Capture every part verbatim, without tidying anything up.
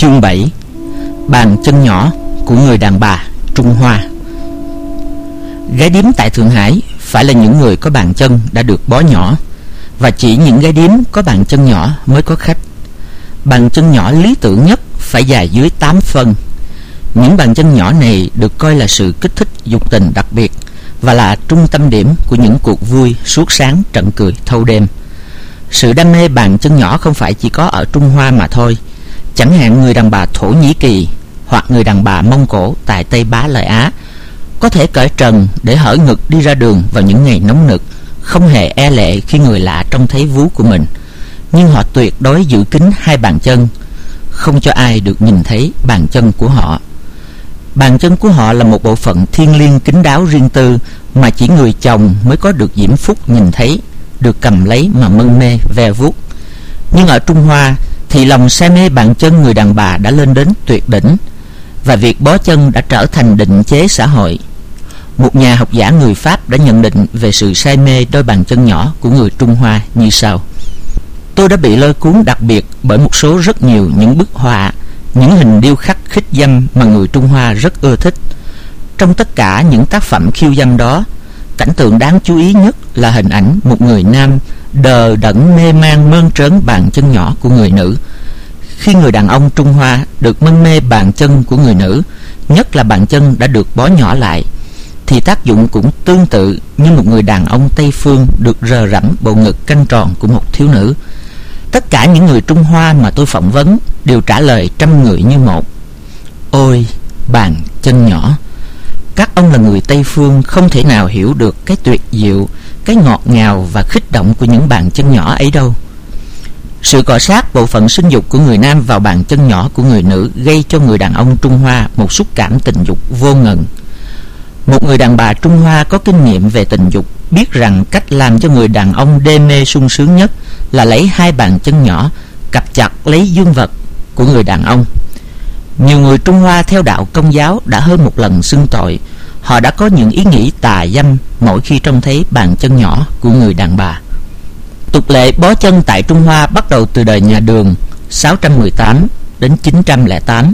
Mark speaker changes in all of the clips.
Speaker 1: Chương bảy. Bàn chân nhỏ của người đàn bà Trung Hoa. Gái điếm tại Thượng Hải phải là những người có bàn chân đã được bó nhỏ, và chỉ những gái điếm có bàn chân nhỏ mới có khách. Bàn chân nhỏ lý tưởng nhất phải dài dưới tám phân. Những bàn chân nhỏ này được coi là sự kích thích dục tình đặc biệt và là trung tâm điểm của những cuộc vui suốt sáng trận cười thâu đêm. Sự đam mê bàn chân nhỏ không phải chỉ có ở Trung Hoa mà thôi. Chẳng hạn người đàn bà Thổ Nhĩ Kỳ hoặc người đàn bà Mông Cổ tại Tây Bá Lợi Á có thể cởi trần để hở ngực đi ra đường vào những ngày nóng nực, không hề e lệ khi người lạ trông thấy vú của mình. Nhưng họ tuyệt đối giữ kín hai bàn chân, không cho ai được nhìn thấy bàn chân của họ. Bàn chân của họ là một bộ phận thiêng liêng kín đáo riêng tư mà chỉ người chồng mới có được diễm phúc nhìn thấy, được cầm lấy mà mân mê ve vuốt. Nhưng ở Trung Hoa thì lòng say mê bàn chân người đàn bà đã lên đến tuyệt đỉnh, và việc bó chân đã trở thành định chế xã hội. Một nhà học giả người Pháp đã nhận định về sự say mê đôi bàn chân nhỏ của người Trung Hoa như sau: tôi đã bị lôi cuốn đặc biệt bởi một số rất nhiều những bức họa, những hình điêu khắc khích dâm mà người Trung Hoa rất ưa thích. Trong tất cả những tác phẩm khiêu dâm đó, cảnh tượng đáng chú ý nhất là hình ảnh một người nam đờ đẫn mê man mơn trớn bàn chân nhỏ của người nữ. Khi người đàn ông Trung Hoa được mân mê bàn chân của người nữ, nhất là bàn chân đã được bó nhỏ lại, thì tác dụng cũng tương tự như một người đàn ông Tây phương được rờ rẫm bộ ngực căng tròn của một thiếu nữ. Tất cả những người Trung Hoa mà tôi phỏng vấn đều trả lời trăm người như một: ôi, bàn chân nhỏ! Các ông là người Tây phương không thể nào hiểu được cái tuyệt diệu, cái ngọt ngào và khích động của những bàn chân nhỏ ấy đâu. Sự cọ sát bộ phận sinh dục của người nam vào bàn chân nhỏ của người nữ gây cho người đàn ông Trung Hoa một xúc cảm tình dục vô ngần. Một người đàn bà Trung Hoa có kinh nghiệm về tình dục biết rằng cách làm cho người đàn ông đê mê sung sướng nhất là lấy hai bàn chân nhỏ cặp chặt lấy dương vật của người đàn ông. Nhiều người Trung Hoa theo đạo Công giáo đã hơn một lần xưng tội họ đã có những ý nghĩ tà dâm mỗi khi trông thấy bàn chân nhỏ của người đàn bà. Tục lệ bó chân tại Trung Hoa bắt đầu từ đời nhà Đường sáu trăm mười tám đến chín trăm lẻ tám.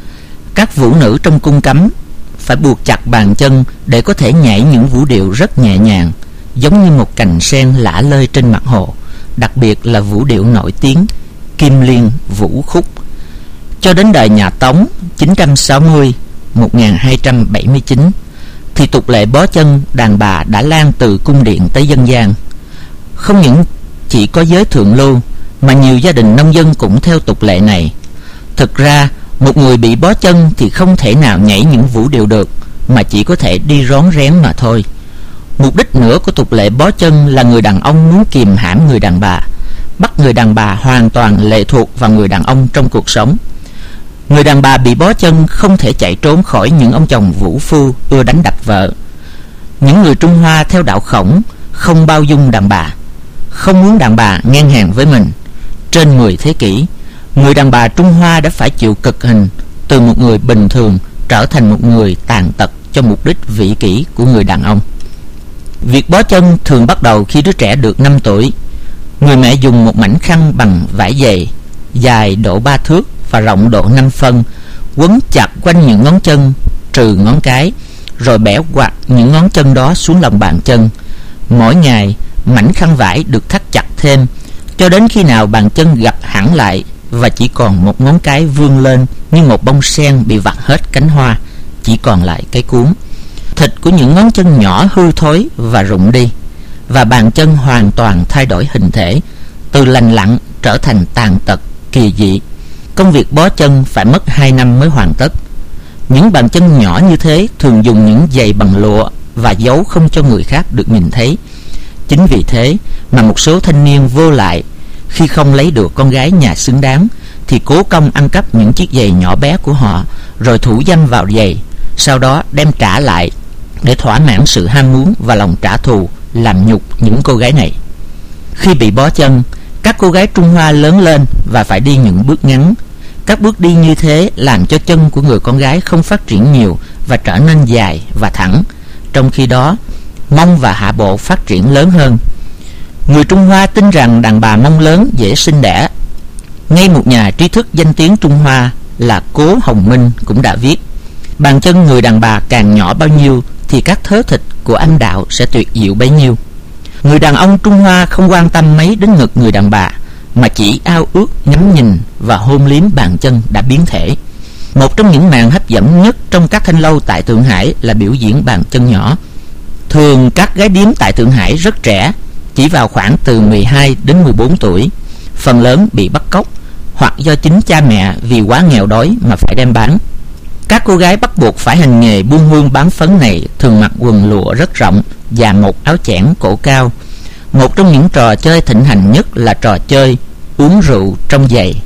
Speaker 1: Các vũ nữ trong cung cấm phải buộc chặt bàn chân để có thể nhảy những vũ điệu rất nhẹ nhàng, giống như một cành sen lả lơi trên mặt hồ, đặc biệt là vũ điệu nổi tiếng Kim Liên Vũ Khúc. Cho đến đời nhà Tống chín trăm sáu mươi đến một nghìn hai trăm bảy mươi chín thì tục lệ bó chân đàn bà đã lan từ cung điện tới dân gian. Không những chỉ có giới thượng lưu mà nhiều gia đình nông dân cũng theo tục lệ này. Thực ra một người bị bó chân thì không thể nào nhảy những vũ điệu được, mà chỉ có thể đi rón rén mà thôi. Mục đích nữa của tục lệ bó chân là người đàn ông muốn kìm hãm người đàn bà, bắt người đàn bà hoàn toàn lệ thuộc vào người đàn ông trong cuộc sống. Người đàn bà bị bó chân không thể chạy trốn khỏi những ông chồng vũ phu ưa đánh đập vợ. Những người Trung Hoa theo đạo Khổng không bao dung đàn bà, không muốn đàn bà ngang hàng với mình. Trên mười thế kỷ, người đàn bà Trung Hoa đã phải chịu cực hình, từ một người bình thường trở thành một người tàn tật cho mục đích vĩ kỷ của người đàn ông. Việc bó chân thường bắt đầu khi đứa trẻ được năm tuổi. Người mẹ dùng một mảnh khăn bằng vải dày, dài độ ba thước và rộng độ năm phân, quấn chặt quanh những ngón chân trừ ngón cái, rồi bẻ quặt những ngón chân đó xuống lòng bàn chân. Mỗi ngày, mảnh khăn vải được thắt chặt thêm cho đến khi nào bàn chân gập hẳn lại và chỉ còn một ngón cái vươn lên như một bông sen bị vặt hết cánh hoa, chỉ còn lại cái cuống. Thịt của những ngón chân nhỏ hư thối và rụng đi, và bàn chân hoàn toàn thay đổi hình thể, từ lành lặn trở thành tàn tật kỳ dị. Công việc bó chân phải mất hai năm mới hoàn tất. Những bàn chân nhỏ như thế thường dùng những giày bằng lụa và giấu không cho người khác được nhìn thấy. Chính vì thế mà một số thanh niên vô lại, khi không lấy được con gái nhà xứng đáng, thì cố công ăn cắp những chiếc giày nhỏ bé của họ, rồi thủ dâm vào giày, sau đó đem trả lại để thỏa mãn sự ham muốn và lòng trả thù, làm nhục những cô gái này. Khi bị bó chân, các cô gái Trung Hoa lớn lên và phải đi những bước ngắn. Các bước đi như thế làm cho chân của người con gái không phát triển nhiều và trở nên dài và thẳng, trong khi đó mông và hạ bộ phát triển lớn hơn. Người Trung Hoa tin rằng đàn bà mông lớn dễ sinh đẻ. Ngay một nhà trí thức danh tiếng Trung Hoa là Cố Hồng Minh cũng đã viết: bàn chân người đàn bà càng nhỏ bao nhiêu thì các thớ thịt của anh đạo sẽ tuyệt diệu bấy nhiêu. Người đàn ông Trung Hoa không quan tâm mấy đến ngực người đàn bà, mà chỉ ao ước ngắm nhìn và hôn liếm bàn chân đã biến thể. Một trong những màn hấp dẫn nhất trong các thanh lâu tại Thượng Hải là biểu diễn bàn chân nhỏ. Thường các gái điếm tại Thượng Hải rất trẻ, chỉ vào khoảng từ mười hai đến mười bốn tuổi. Phần lớn bị bắt cóc hoặc do chính cha mẹ vì quá nghèo đói mà phải đem bán. Các cô gái bắt buộc phải hành nghề buôn hương bán phấn này thường mặc quần lụa rất rộng và một áo chẽn cổ cao. Một trong những trò chơi thịnh hành nhất là trò chơi uống rượu trong giày.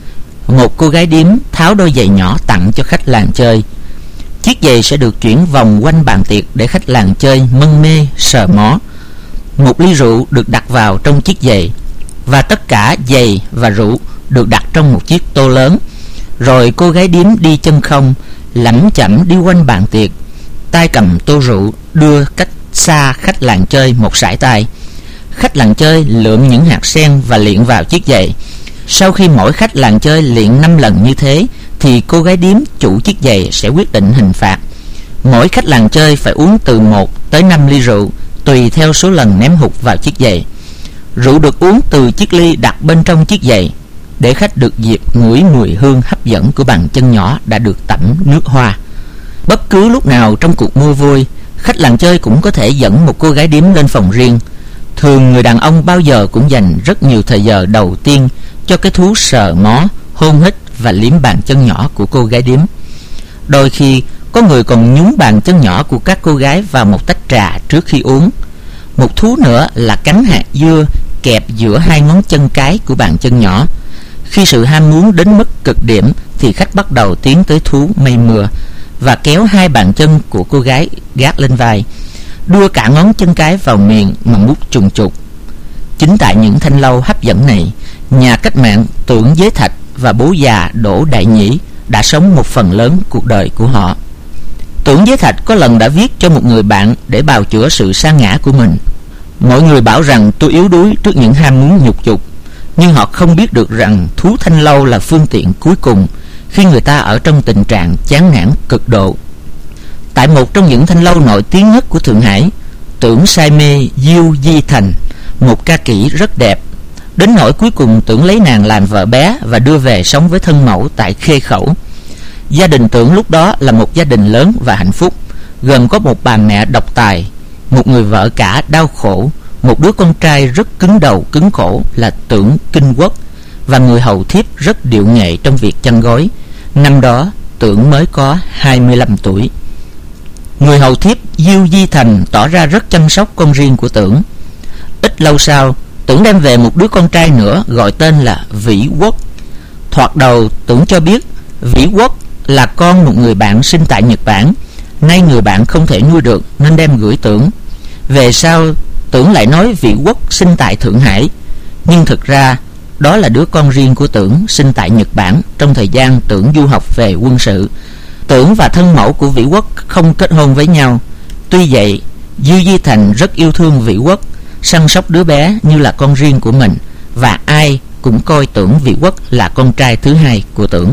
Speaker 1: Một cô gái điếm tháo đôi giày nhỏ tặng cho khách làng chơi. Chiếc giày sẽ được chuyển vòng quanh bàn tiệc để khách làng chơi mân mê sờ mó. Một ly rượu được đặt vào trong chiếc giày, và tất cả giày và rượu được đặt trong một chiếc tô lớn. Rồi cô gái điếm đi chân không, lẩm chẩm đi quanh bàn tiệc, tay cầm tô rượu, đưa cách xa khách làng chơi một sải tay. Khách làng chơi lượm những hạt sen và liệng vào chiếc giày. Sau khi mỗi khách làng chơi liệng năm lần như thế thì cô gái điếm chủ chiếc giày sẽ quyết định hình phạt. Mỗi khách làng chơi phải uống từ một tới năm ly rượu, tùy theo số lần ném hụt vào chiếc giày. Rượu được uống từ chiếc ly đặt bên trong chiếc giày, để khách được dịp ngửi mùi hương hấp dẫn của bàn chân nhỏ đã được tẩm nước hoa. Bất cứ lúc nào trong cuộc mua vui, khách làng chơi cũng có thể dẫn một cô gái điếm lên phòng riêng. Thường người đàn ông bao giờ cũng dành rất nhiều thời giờ đầu tiên cho cái thú sờ mó, hôn hít và liếm bàn chân nhỏ của cô gái điếm. Đôi khi có người còn nhúng bàn chân nhỏ của các cô gái vào một tách trà trước khi uống. Một thú nữa là cắn hạt dưa kẹp giữa hai ngón chân cái của bàn chân nhỏ. Khi sự ham muốn đến mức cực điểm thì khách bắt đầu tiến tới thú mây mưa và kéo hai bàn chân của cô gái gác lên vai, đưa cả ngón chân cái vào miệng mà mút trùng trục. Chính tại những thanh lâu hấp dẫn này, nhà cách mạng Tưởng Giới Thạch và bố già Đỗ Đại Nhĩ đã sống một phần lớn cuộc đời của họ. Tưởng Giới Thạch có lần đã viết cho một người bạn để bào chữa sự sa ngã của mình: mọi người bảo rằng tôi yếu đuối trước những ham muốn nhục dục, nhưng họ không biết được rằng thú thanh lâu là phương tiện cuối cùng khi người ta ở trong tình trạng chán nản cực độ. Tại một trong những thanh lâu nổi tiếng nhất của Thượng Hải, Tưởng say mê Diêu Di Thành, một ca kỹ rất đẹp, đến nỗi cuối cùng Tưởng lấy nàng làm vợ bé và đưa về sống với thân mẫu tại Khê Khẩu. Gia đình Tưởng lúc đó là một gia đình lớn và hạnh phúc, gồm có một bà mẹ độc tài, một người vợ cả đau khổ, một đứa con trai rất cứng đầu cứng cổ là Tưởng Kinh Quốc, và người hầu thiếp rất điệu nghệ trong việc chăn gối. Năm đó Tưởng mới có hai mươi lăm tuổi. Người hầu thiếp Diêu Di Thành tỏ ra rất chăm sóc con riêng của Tưởng. Ít lâu sau, Tưởng đem về một đứa con trai nữa gọi tên là Vĩ Quốc. Thoạt đầu Tưởng cho biết Vĩ Quốc là con một người bạn sinh tại Nhật Bản, nay người bạn không thể nuôi được nên đem gửi Tưởng. Về sau Tưởng lại nói Vĩ Quốc sinh tại Thượng Hải, nhưng thực ra đó là đứa con riêng của Tưởng sinh tại Nhật Bản trong thời gian Tưởng du học về quân sự. Tưởng và thân mẫu của Vĩ Quốc không kết hôn với nhau. Tuy vậy, Diêu Di Thành rất yêu thương Vĩ Quốc, săn sóc đứa bé như là con riêng của mình, và ai cũng coi Tưởng Vĩ Quốc là con trai thứ hai của Tưởng.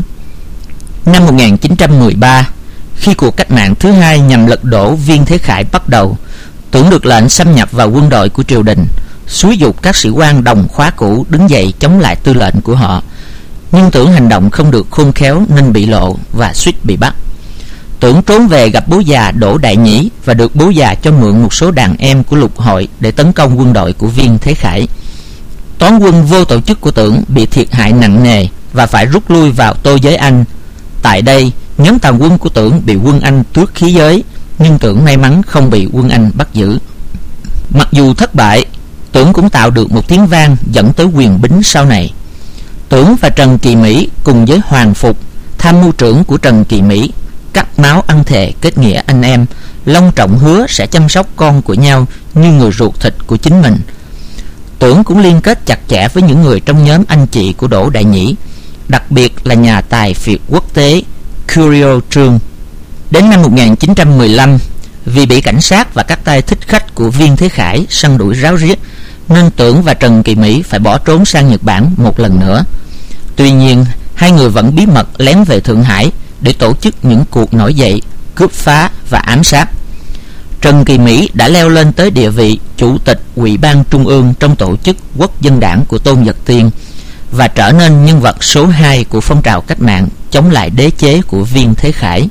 Speaker 1: Năm một nghìn chín trăm mười ba, khi cuộc cách mạng thứ hai nhằm lật đổ Viên Thế Khải bắt đầu, Tưởng được lệnh xâm nhập vào quân đội của triều đình, xúi giục các sĩ quan đồng khóa cũ đứng dậy chống lại tư lệnh của họ. Nhưng Tưởng hành động không được khôn khéo nên bị lộ và suýt bị bắt. Tưởng trốn về gặp bố già Đỗ Đại Nhĩ và được bố già cho mượn một số đàn em của lục hội để tấn công quân đội của Viên Thế Khải. Toán quân vô tổ chức của Tưởng bị thiệt hại nặng nề và phải rút lui vào Tô Giới Anh. Tại đây, nhóm tàn quân của Tưởng bị quân Anh tước khí giới, nhưng Tưởng may mắn không bị quân Anh bắt giữ. Mặc dù thất bại, Tưởng cũng tạo được một tiếng vang dẫn tới quyền bính sau này. Tưởng và Trần Kỳ Mỹ cùng với Hoàng Phục, tham mưu trưởng của Trần Kỳ Mỹ, cắt máu ăn thề kết nghĩa anh em, long trọng hứa sẽ chăm sóc con của nhau như người ruột thịt của chính mình. Tưởng cũng liên kết chặt chẽ với những người trong nhóm anh chị của Đỗ Đại Nhĩ, đặc biệt là nhà tài phiệt quốc tế Curio Trương. Đến năm một nghìn chín trăm mười lăm, vì bị cảnh sát và các tay thích khách của Viên Thế Khải săn đuổi ráo riết, nên Tưởng và Trần Kỳ Mỹ phải bỏ trốn sang Nhật Bản một lần nữa. Tuy nhiên, hai người vẫn bí mật lén về Thượng Hải để tổ chức những cuộc nổi dậy, cướp phá và ám sát. Trần Kỳ Mỹ đã leo lên tới địa vị chủ tịch Ủy ban Trung ương trong tổ chức Quốc dân đảng của Tôn Giật Tiên và trở nên nhân vật số hai của phong trào cách mạng chống lại đế chế của Viên Thế Khải.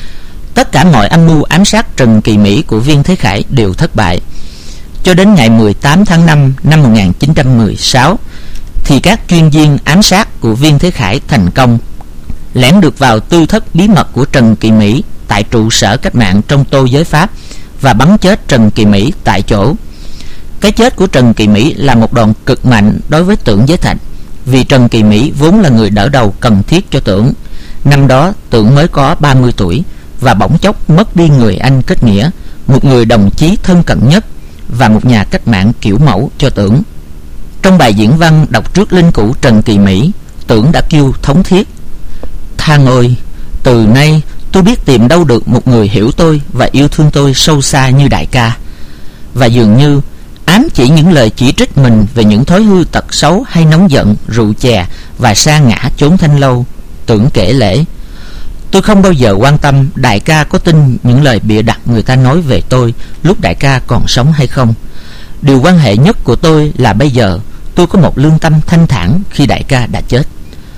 Speaker 1: Tất cả mọi âm mưu ám sát Trần Kỳ Mỹ của Viên Thế Khải đều thất bại. Cho đến ngày mười tám tháng năm năm một nghìn chín trăm mười sáu thì các chuyên viên ám sát của Viên Thế Khải thành công lẻn được vào tư thất bí mật của Trần Kỳ Mỹ tại trụ sở cách mạng trong Tô Giới Pháp và bắn chết Trần Kỳ Mỹ tại chỗ. Cái chết của Trần Kỳ Mỹ là một đòn cực mạnh đối với Tưởng Giới Thạch, vì Trần Kỳ Mỹ vốn là người đỡ đầu cần thiết cho Tưởng. Năm đó Tưởng mới có ba mươi tuổi và bỗng chốc mất đi người anh kết nghĩa, một người đồng chí thân cận nhất và một nhà cách mạng kiểu mẫu cho Tưởng. Trong bài diễn văn đọc trước linh cữu Trần Kỳ Mỹ, Tưởng đã kêu thống thiết: "Thang ơi, từ nay tôi biết tìm đâu được một người hiểu tôi và yêu thương tôi sâu xa như đại ca." Và dường như ám chỉ những lời chỉ trích mình về những thói hư tật xấu hay nóng giận, rượu chè và sa ngã chốn thanh lâu, Tưởng kể lễ: "Tôi không bao giờ quan tâm đại ca có tin những lời bịa đặt người ta nói về tôi lúc đại ca còn sống hay không. Điều quan hệ nhất của tôi là bây giờ tôi có một lương tâm thanh thản khi đại ca đã chết."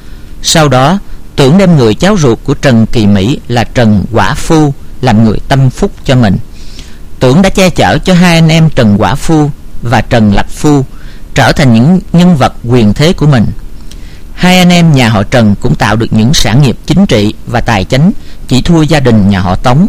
Speaker 1: Sau đó Tưởng đem người cháu ruột của Trần Kỳ Mỹ là Trần Quả Phu làm người tâm phúc cho mình. Tưởng đã che chở cho hai anh em Trần Quả Phu và Trần Lập Phu trở thành những nhân vật quyền thế của mình. Hai anh em nhà họ Trần cũng tạo được những sản nghiệp chính trị và tài chánh chỉ thua gia đình nhà họ Tống.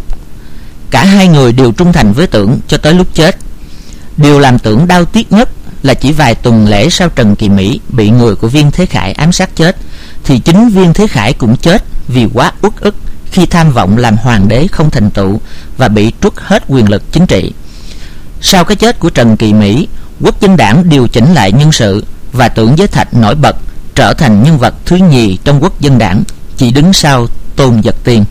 Speaker 1: Cả hai người đều trung thành với Tưởng cho tới lúc chết. Điều làm Tưởng đau tiếc nhất là chỉ vài tuần lễ sau Trần Kỳ Mỹ bị người của Viên Thế Khải ám sát chết, thì chính Viên Thế Khải cũng chết vì quá uất ức khi tham vọng làm hoàng đế không thành tựu và bị trút hết quyền lực chính trị. Sau cái chết của Trần Kỳ Mỹ, Quốc dân đảng điều chỉnh lại nhân sự và Tưởng Giới Thạch nổi bật, trở thành nhân vật thứ nhì trong Quốc dân đảng, chỉ đứng sau Tôn Giật Tiên.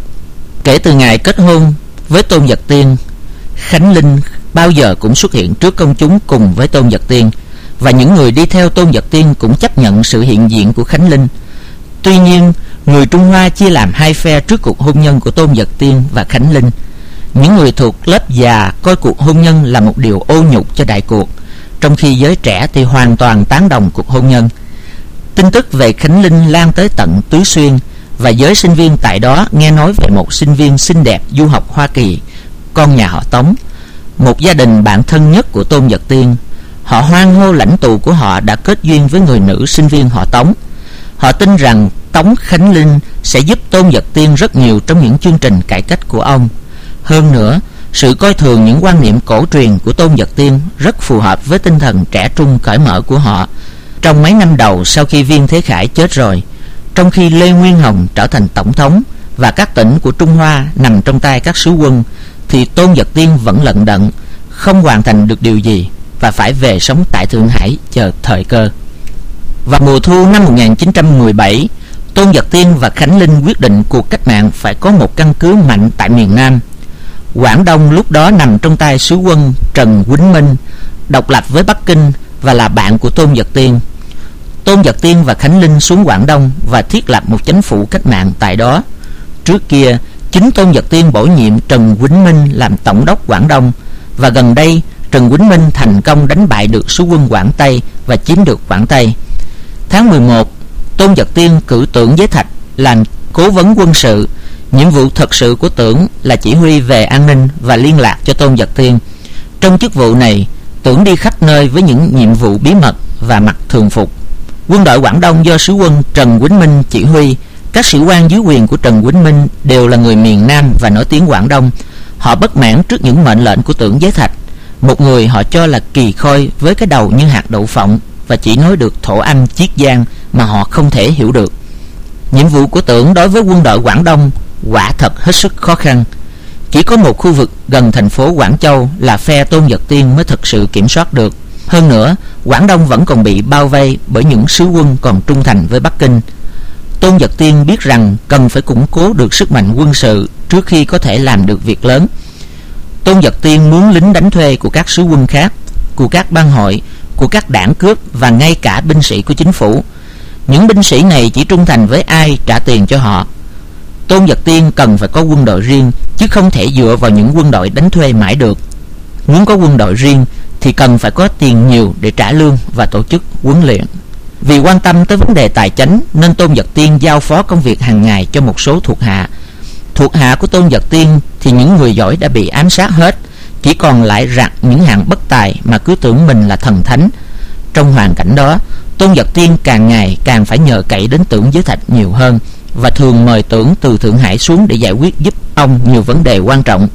Speaker 1: Kể từ ngày kết hôn với Tôn Giật Tiên, Khánh Linh bao giờ cũng xuất hiện trước công chúng cùng với Tôn Giật Tiên, và những người đi theo Tôn Giật Tiên cũng chấp nhận sự hiện diện của Khánh Linh. Tuy nhiên, người Trung Hoa chia làm hai phe trước cuộc hôn nhân của Tôn Giật Tiên và Khánh Linh. Những người thuộc lớp già coi cuộc hôn nhân là một điều ô nhục cho đại cuộc, trong khi giới trẻ thì hoàn toàn tán đồng cuộc hôn nhân. Tin tức về Khánh Linh lan tới tận Tứ Xuyên, và giới sinh viên tại đó nghe nói về một sinh viên xinh đẹp du học Hoa Kỳ, con nhà họ Tống, một gia đình bạn thân nhất của Tôn Giật Tiên. Họ hoan hô lãnh tụ của họ đã kết duyên với người nữ sinh viên họ Tống. Họ tin rằng Tống Khánh Linh sẽ giúp Tôn Giật Tiên rất nhiều trong những chương trình cải cách của ông. Hơn nữa, sự coi thường những quan niệm cổ truyền của Tôn Giật Tiên rất phù hợp với tinh thần trẻ trung cởi mở của họ. Trong mấy năm đầu sau khi Viên Thế Khải chết rồi, trong khi Lê Nguyên Hồng trở thành tổng thống và các tỉnh của Trung Hoa nằm trong tay các sứ quân, thì Tôn Giật Tiên vẫn lận đận, không hoàn thành được điều gì và phải về sống tại Thượng Hải chờ thời cơ. Vào mùa thu năm một nghìn chín trăm mười bảy, Tôn Giật Tiên và Khánh Linh quyết định cuộc cách mạng phải có một căn cứ mạnh tại miền Nam. Quảng Đông lúc đó nằm trong tay sứ quân Trần Quýnh Minh, độc lập với Bắc Kinh và là bạn của Tôn Giật Tiên. Tôn Giật Tiên và Khánh Linh xuống Quảng Đông và thiết lập một chính phủ cách mạng tại đó. Trước kia, chính Tôn Giật Tiên bổ nhiệm Trần Quýnh Minh làm tổng đốc Quảng Đông, và gần đây Trần Quýnh Minh thành công đánh bại được sứ quân Quảng Tây và chiếm được Quảng Tây. Tháng mười một, Tôn Giật Tiên cử Tưởng Giới Thạch làm cố vấn quân sự. Nhiệm vụ thật sự của Tưởng là chỉ huy về an ninh và liên lạc cho Tôn Giật Tiên. Trong chức vụ này, Tưởng đi khắp nơi với những nhiệm vụ bí mật và mặc thường phục. Quân đội Quảng Đông do sứ quân Trần Quýnh Minh chỉ huy. Các sĩ quan dưới quyền của Trần Quýnh Minh đều là người miền Nam và nổi tiếng Quảng Đông. Họ bất mãn trước những mệnh lệnh của Tưởng Giới Thạch, một người họ cho là kỳ khôi với cái đầu như hạt đậu phộng và chỉ nói được thổ âm chiết giang mà họ không thể hiểu được. Nhiệm vụ của Tưởng đối với quân đội Quảng Đông quả thật hết sức khó khăn. Chỉ có một khu vực gần thành phố Quảng Châu là phe Tôn Giật Tiên mới thực sự kiểm soát được. Hơn nữa, Quảng Đông vẫn còn bị bao vây bởi những sứ quân còn trung thành với Bắc Kinh. Tôn Giật Tiên biết rằng cần phải củng cố được sức mạnh quân sự trước khi có thể làm được việc lớn. Tôn Giật Tiên muốn lính đánh thuê của các sứ quân khác, của các bang hội, của các đảng cướp và ngay cả binh sĩ của chính phủ. Những binh sĩ này chỉ trung thành với ai trả tiền cho họ. Tôn Vật Tiên cần phải có quân đội riêng, chứ không thể dựa vào những quân đội đánh thuê mãi được. Muốn có quân đội riêng thì cần phải có tiền nhiều để trả lương và tổ chức huấn luyện. Vì quan tâm tới vấn đề tài chánh nên Tôn Vật Tiên giao phó công việc hàng ngày cho một số thuộc hạ. Thuộc hạ của Tôn Vật Tiên thì những người giỏi đã bị ám sát hết, chỉ còn lại rặt những hạng bất tài mà cứ tưởng mình là thần thánh. Trong hoàn cảnh đó, Tôn Vật Tiên càng ngày càng phải nhờ cậy đến Tưởng Giới Thạch nhiều hơn, và thường mời Tưởng từ Thượng Hải xuống để giải quyết giúp ông nhiều vấn đề quan trọng.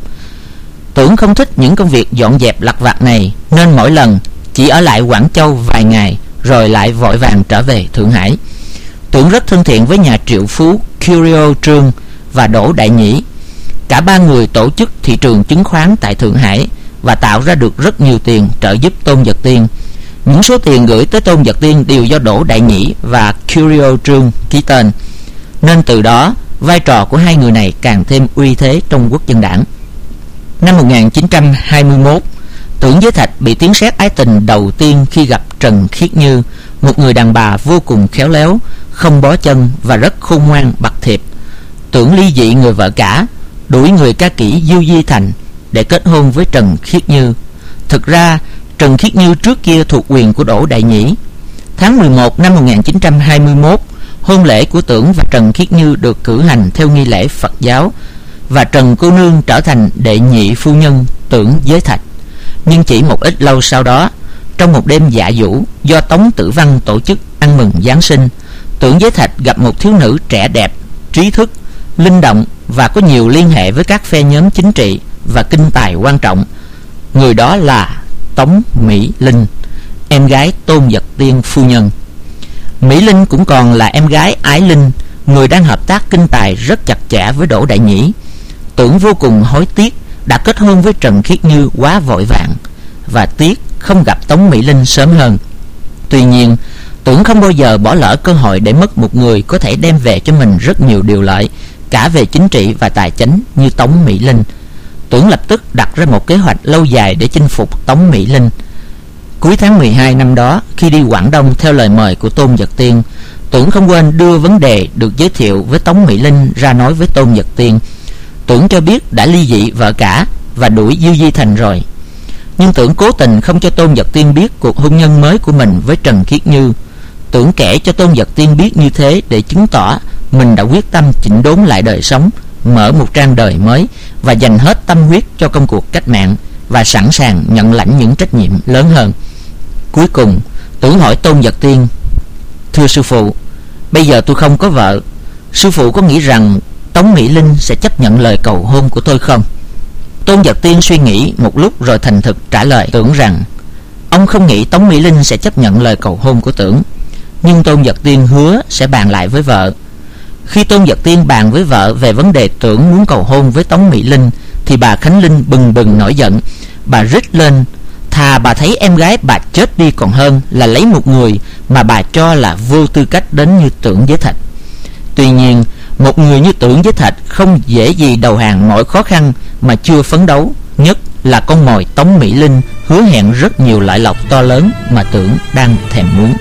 Speaker 1: Tưởng không thích những công việc dọn dẹp lặt vặt này, nên mỗi lần chỉ ở lại Quảng Châu vài ngày rồi lại vội vàng trở về Thượng Hải. Tưởng rất thân thiện với nhà triệu phú Curio Trương và Đỗ Đại Nhĩ. Cả ba người tổ chức thị trường chứng khoán tại Thượng Hải và tạo ra được rất nhiều tiền trợ giúp Tôn Vật Tiên. Những số tiền gửi tới Tôn Vật Tiên đều do Đỗ Đại Nhĩ và Curio Trương ký tên, nên từ đó vai trò của hai người này càng thêm uy thế trong Quốc dân đảng. Năm một nghìn chín trăm hai mươi mốt, Tưởng Giới Thạch bị tiếng sét ái tình đầu tiên khi gặp Trần Khiết Như, một người đàn bà vô cùng khéo léo, không bó chân và rất khôn ngoan bạc thiệp. Tưởng ly dị người vợ cả, đuổi người ca kỹ Diêu Di Thành để kết hôn với Trần Khiết Như. Thực ra Trần Khiết Như trước kia thuộc quyền của Đỗ Đại Nhĩ. Tháng mười một năm một nghìn chín trăm hai mươi mốt, hôn lễ của Tưởng và Trần Khiết Như được cử hành theo nghi lễ Phật giáo, và Trần cô nương trở thành đệ nhị phu nhân Tưởng Giới Thạch. Nhưng chỉ một ít lâu sau đó, trong một đêm dạ dỗ do Tống Tử Văn tổ chức ăn mừng Giáng sinh, Tưởng Giới Thạch gặp một thiếu nữ trẻ đẹp, trí thức, linh động và có nhiều liên hệ với các phe nhóm chính trị và kinh tài quan trọng. Người đó là Tống Mỹ Linh, em gái Tôn Vật Tiên phu nhân. Mỹ Linh cũng còn là em gái Ái Linh, người đang hợp tác kinh tài rất chặt chẽ với Đỗ Đại Nhĩ. Tưởng vô cùng hối tiếc đã kết hôn với Trần Khiết Như quá vội vàng, và tiếc không gặp Tống Mỹ Linh sớm hơn. Tuy nhiên, Tưởng không bao giờ bỏ lỡ cơ hội để mất một người có thể đem về cho mình rất nhiều điều lợi, cả về chính trị và tài chánh như Tống Mỹ Linh. Tưởng lập tức đặt ra một kế hoạch lâu dài để chinh phục Tống Mỹ Linh. Cuối tháng mười hai năm đó, khi đi Quảng Đông theo lời mời của Tôn Vật Tiên, Tưởng không quên đưa vấn đề được giới thiệu với Tống Mỹ Linh ra nói với Tôn Vật Tiên. Tưởng cho biết đã ly dị vợ cả và đuổi Diêu Di Thành rồi. Nhưng Tưởng cố tình không cho Tôn Vật Tiên biết cuộc hôn nhân mới của mình với Trần Khiết Như. Tưởng kể cho Tôn Vật Tiên biết như thế để chứng tỏ mình đã quyết tâm chỉnh đốn lại đời sống, mở một trang đời mới và dành hết tâm huyết cho công cuộc cách mạng, và sẵn sàng nhận lãnh những trách nhiệm lớn hơn. Cuối cùng, Tưởng hỏi Tôn Vật Tiên: "Thưa sư phụ, bây giờ tôi không có vợ, sư phụ có nghĩ rằng Tống Mỹ Linh sẽ chấp nhận lời cầu hôn của tôi không?" Tôn Vật Tiên suy nghĩ một lúc rồi thành thực trả lời Tưởng rằng ông không nghĩ Tống Mỹ Linh sẽ chấp nhận lời cầu hôn của Tưởng, nhưng Tôn Vật Tiên hứa sẽ bàn lại với vợ. Khi Tôn Vật Tiên bàn với vợ về vấn đề Tưởng muốn cầu hôn với Tống Mỹ Linh, thì bà Khánh Linh bừng bừng nổi giận. Bà rít lên: "Thà bà thấy em gái bà chết đi còn hơn là lấy một người mà bà cho là vô tư cách đến như Tưởng Giới Thạch." Tuy nhiên, một người như Tưởng Giới Thạch không dễ gì đầu hàng mọi khó khăn mà chưa phấn đấu, nhất là con mồi Tống Mỹ Linh hứa hẹn rất nhiều lợi lộc to lớn mà Tưởng đang thèm muốn.